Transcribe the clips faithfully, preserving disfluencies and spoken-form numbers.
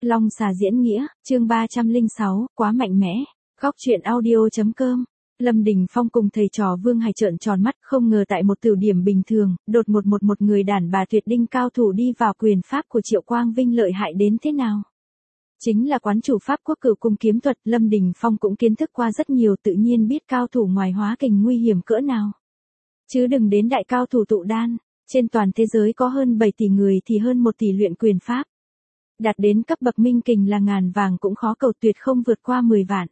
Long xà diễn nghĩa, chương ba trăm lẻ sáu, quá mạnh mẽ. Góc truyện audio.com. Lâm Đình Phong cùng thầy trò Vương Hải trợn tròn mắt, không ngờ tại một tiểu điểm bình thường, đột một một một người đàn bà tuyệt đinh cao thủ đi vào quyền pháp của Triệu Quang Vinh lợi hại đến thế nào. Chính là quán chủ pháp quốc cửu cung kiếm thuật, Lâm Đình Phong cũng kiến thức qua rất nhiều, tự nhiên biết cao thủ ngoài hóa kình nguy hiểm cỡ nào. Chứ đừng đến đại cao thủ tụ đan, trên toàn thế giới có hơn bảy tỷ người thì hơn một tỷ luyện quyền pháp. Đạt đến cấp bậc minh kình là ngàn vàng cũng khó cầu, tuyệt không vượt qua mười vạn.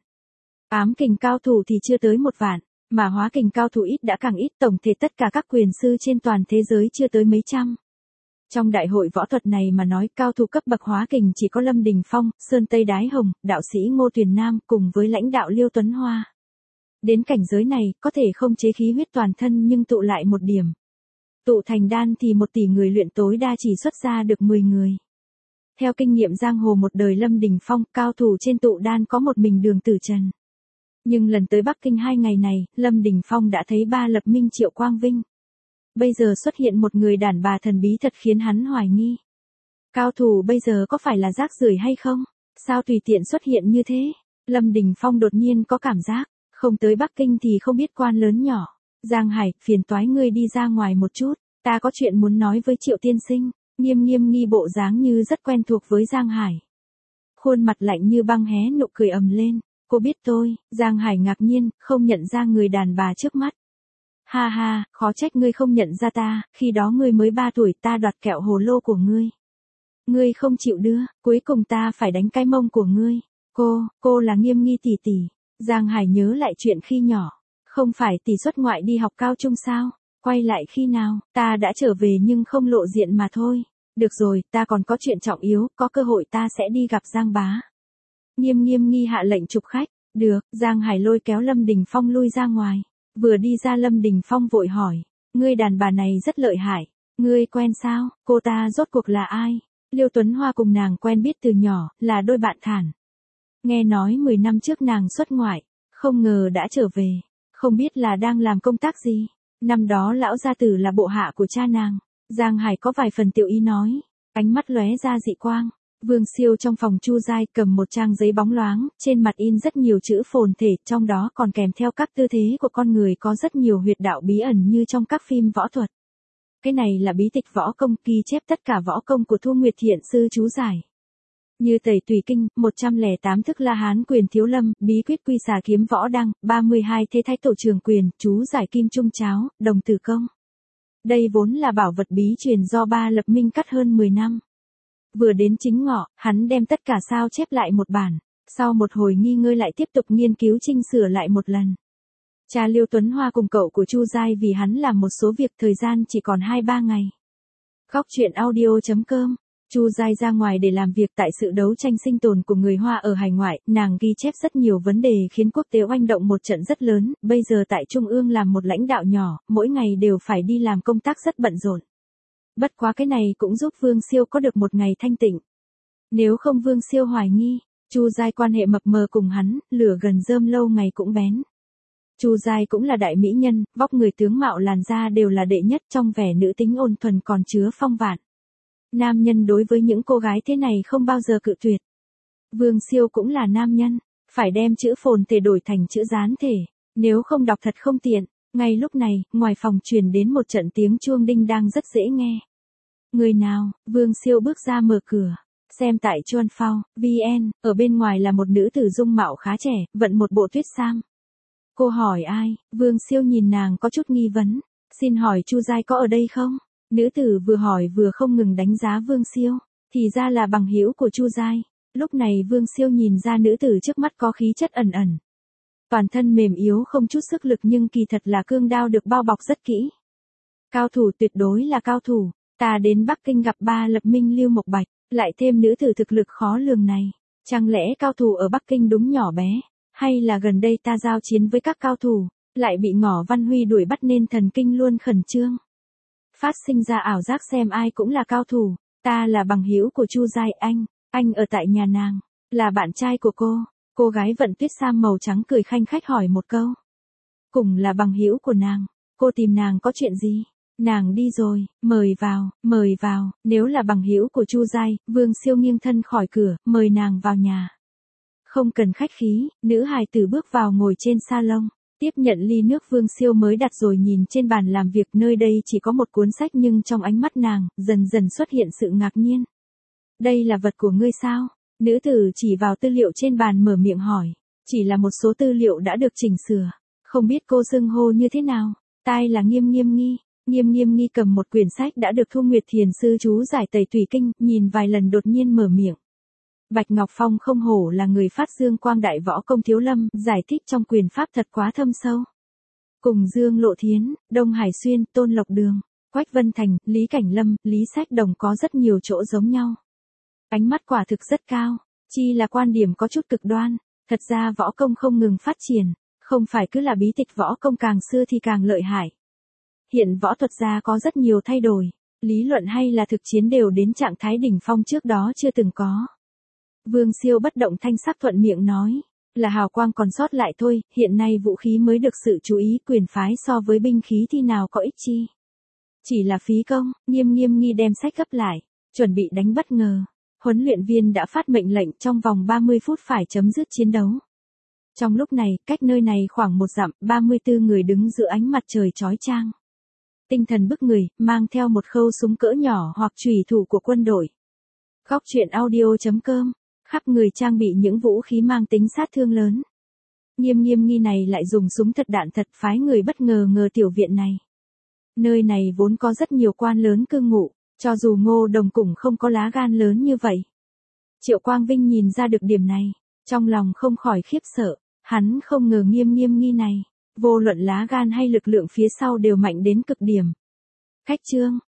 Ám kình cao thủ thì chưa tới một vạn, mà hóa kình cao thủ ít đã càng ít, tổng thể tất cả các quyền sư trên toàn thế giới chưa tới mấy trăm. Trong đại hội võ thuật này mà nói, cao thủ cấp bậc hóa kình chỉ có Lâm Đình Phong, Sơn Tây Đái Hồng, đạo sĩ Ngô Tuyền Nam cùng với lãnh đạo Liêu Tuấn Hoa. Đến cảnh giới này, có thể không chế khí huyết toàn thân nhưng tụ lại một điểm. Tụ thành đan thì một tỷ người luyện tối đa chỉ xuất ra được mười người. Theo kinh nghiệm giang hồ một đời Lâm Đình Phong, cao thủ trên tụ đan có một mình Đường Tử Trần. Nhưng lần tới Bắc Kinh hai ngày này, Lâm Đình Phong đã thấy ba lập minh Triệu Quang Vinh. Bây giờ xuất hiện một người đàn bà thần bí thật khiến hắn hoài nghi. Cao thủ bây giờ có phải là rác rưởi hay không? Sao tùy tiện xuất hiện như thế? Lâm Đình Phong đột nhiên có cảm giác, không tới Bắc Kinh thì không biết quan lớn nhỏ. Giang Hải, phiền toái ngươi đi ra ngoài một chút, ta có chuyện muốn nói với Triệu tiên sinh. Nghiêm nghiêm nghi bộ dáng như rất quen thuộc với Giang Hải. Khuôn mặt lạnh như băng hé nụ cười ầm lên. Cô biết tôi, Giang Hải ngạc nhiên, không nhận ra người đàn bà trước mắt. Ha ha, khó trách ngươi không nhận ra ta, khi đó ngươi mới ba tuổi, ta đoạt kẹo hồ lô của ngươi. Ngươi không chịu đưa, cuối cùng ta phải đánh cái mông của ngươi. Cô, cô là Nghiêm nghi tỷ tỷ. Giang Hải nhớ lại chuyện khi nhỏ. Không phải tỷ xuất ngoại đi học cao trung sao? Quay lại khi nào, ta đã trở về nhưng không lộ diện mà thôi. Được rồi, ta còn có chuyện trọng yếu, có cơ hội ta sẽ đi gặp Giang bá. Nghiêm nghiêm nghi hạ lệnh chụp khách. Được, Giang Hải lôi kéo Lâm Đình Phong lui ra ngoài. Vừa đi ra Lâm Đình Phong vội hỏi. Ngươi đàn bà này rất lợi hại. Ngươi quen sao, cô ta rốt cuộc là ai? Liêu Tuấn Hoa cùng nàng quen biết từ nhỏ, là đôi bạn thản. Nghe nói mười năm trước nàng xuất ngoại, không ngờ đã trở về. Không biết là đang làm công tác gì. Năm đó lão gia tử là bộ hạ của cha nàng. Giang Hải có vài phần tiểu ý nói. Ánh mắt lóe ra dị quang. Vương Siêu trong phòng Chu Giai cầm một trang giấy bóng loáng, trên mặt in rất nhiều chữ phồn thể, trong đó còn kèm theo các tư thế của con người có rất nhiều huyệt đạo bí ẩn như trong các phim võ thuật. Cái này là bí tịch võ công, ghi chép tất cả võ công của Thu Nguyệt Thiện sư chú giải. Như Tẩy Tùy Kinh, một trăm lẻ tám thức La Hán quyền thiếu lâm, bí quyết quy xà kiếm võ đăng, ba mươi hai thế thái tổ trường quyền, chú giải kim trung cháo, đồng tử công. Đây vốn là bảo vật bí truyền do ba lập minh cắt hơn mười năm. Vừa đến chính ngọ, hắn đem tất cả sao chép lại một bản, sau một hồi nghi ngơi lại tiếp tục nghiên cứu chỉnh sửa lại một lần. Cha Liêu Tuấn Hoa cùng cậu của Chu Giai vì hắn làm một số việc, thời gian chỉ còn hai ba ngày. Góc truyện audio.com. Chu Giai ra ngoài để làm việc tại sự đấu tranh sinh tồn của người Hoa ở hải ngoại, nàng ghi chép rất nhiều vấn đề khiến quốc tế oanh động một trận rất lớn, bây giờ tại Trung ương làm một lãnh đạo nhỏ, mỗi ngày đều phải đi làm công tác rất bận rộn. Bất quá cái này cũng giúp Vương Siêu có được một ngày thanh tịnh. Nếu không Vương Siêu hoài nghi, Chu Giai quan hệ mập mờ cùng hắn, lửa gần rơm lâu ngày cũng bén. Chu Giai cũng là đại mỹ nhân, vóc người tướng mạo làn da đều là đệ nhất, trong vẻ nữ tính ôn thuần còn chứa phong vạn. Nam nhân đối với những cô gái thế này không bao giờ cự tuyệt. Vương Siêu cũng là nam nhân, phải đem chữ phồn thể đổi thành chữ gián thể, nếu không đọc thật không tiện. Ngay lúc này, ngoài phòng truyền đến một trận tiếng chuông đinh đang rất dễ nghe. Người nào? Vương Siêu bước ra mở cửa. Xem tại Chuan Phao, vn, ở bên ngoài là một nữ tử dung mạo khá trẻ, vận một bộ tuyết sam. Cô hỏi ai? Vương Siêu nhìn nàng có chút nghi vấn. Xin hỏi Chu Giai có ở đây không? Nữ tử vừa hỏi vừa không ngừng đánh giá Vương Siêu. Thì ra là bằng hữu của Chu Giai. Lúc này Vương Siêu nhìn ra nữ tử trước mắt có khí chất ẩn ẩn. Toàn thân mềm yếu không chút sức lực nhưng kỳ thật là cương đao được bao bọc rất kỹ. Cao thủ, tuyệt đối là cao thủ. Ta đến Bắc Kinh gặp ba lập minh Lưu Mộc Bạch, lại thêm nữ tử thực lực khó lường này. Chẳng lẽ cao thủ ở Bắc Kinh đúng nhỏ bé? Hay là gần đây ta giao chiến với các cao thủ, lại bị Ngỏ Văn Huy đuổi bắt nên thần kinh luôn khẩn trương. Phát sinh ra ảo giác xem ai cũng là cao thủ. Ta là bằng hữu của Chu Giai, anh, anh ở tại nhà nàng, là bạn trai của cô. Cô gái vận tuyết sam màu trắng cười khanh khách hỏi một câu. Cùng là bằng hữu của nàng, cô tìm nàng có chuyện gì? Nàng đi rồi, mời vào, mời vào, nếu là bằng hữu của Chu Giai, Vương Siêu nghiêng thân khỏi cửa, mời nàng vào nhà. Không cần khách khí, nữ hài tử bước vào ngồi trên salon, tiếp nhận ly nước Vương Siêu mới đặt rồi nhìn trên bàn làm việc, nơi đây chỉ có một cuốn sách nhưng trong ánh mắt nàng, dần dần xuất hiện sự ngạc nhiên. Đây là vật của ngươi sao? Nữ tử chỉ vào tư liệu trên bàn mở miệng hỏi, chỉ là một số tư liệu đã được chỉnh sửa, không biết cô xưng hô như thế nào? Tai là Nghiêm Nghiêm Nghi. Nghiêm Nghiêm Nghi cầm một quyển sách đã được Thu Nguyệt Thiền sư chú giải tẩy tùy kinh, nhìn vài lần đột nhiên mở miệng. Bạch Ngọc Phong không hổ là người phát dương quang đại võ công thiếu lâm, giải thích trong quyền pháp thật quá thâm sâu. Cùng Dương Lộ Thiến, Đông Hải Xuyên, Tôn Lộc Đường, Quách Vân Thành, Lý Cảnh Lâm, Lý Sách Đồng có rất nhiều chỗ giống nhau. Ánh mắt quả thực rất cao, chi là quan điểm có chút cực đoan, thật ra võ công không ngừng phát triển, không phải cứ là bí tịch võ công càng xưa thì càng lợi hại. Hiện võ thuật gia có rất nhiều thay đổi, lý luận hay là thực chiến đều đến trạng thái đỉnh phong trước đó chưa từng có. Vương Siêu bất động thanh sắc thuận miệng nói, là hào quang còn sót lại thôi, hiện nay vũ khí mới được sự chú ý, quyền phái so với binh khí thì nào có ích chi. Chỉ là phí công. Nghiêm Nghiêm Nghi đem sách gấp lại, chuẩn bị đánh bất ngờ. Huấn luyện viên đã phát mệnh lệnh trong vòng ba mươi phút phải chấm dứt chiến đấu. Trong lúc này, cách nơi này khoảng một dặm, ba mươi tư người đứng giữa ánh mặt trời chói chang. Tinh thần bức người, mang theo một khâu súng cỡ nhỏ hoặc chùy thủ của quân đội. Góc truyện audio chấm com, khắp người trang bị những vũ khí mang tính sát thương lớn. Nghiêm Nghiêm Nghi này lại dùng súng thật đạn thật, phái người bất ngờ ngờ tiểu viện này. Nơi này vốn có rất nhiều quan lớn cư ngụ, cho dù Ngô Đồng cũng không có lá gan lớn như vậy. Triệu Quang Vinh nhìn ra được điểm này, trong lòng không khỏi khiếp sợ, hắn không ngờ Nghiêm Nghiêm Nghi này, vô luận lá gan hay lực lượng phía sau đều mạnh đến cực điểm. Khách trương,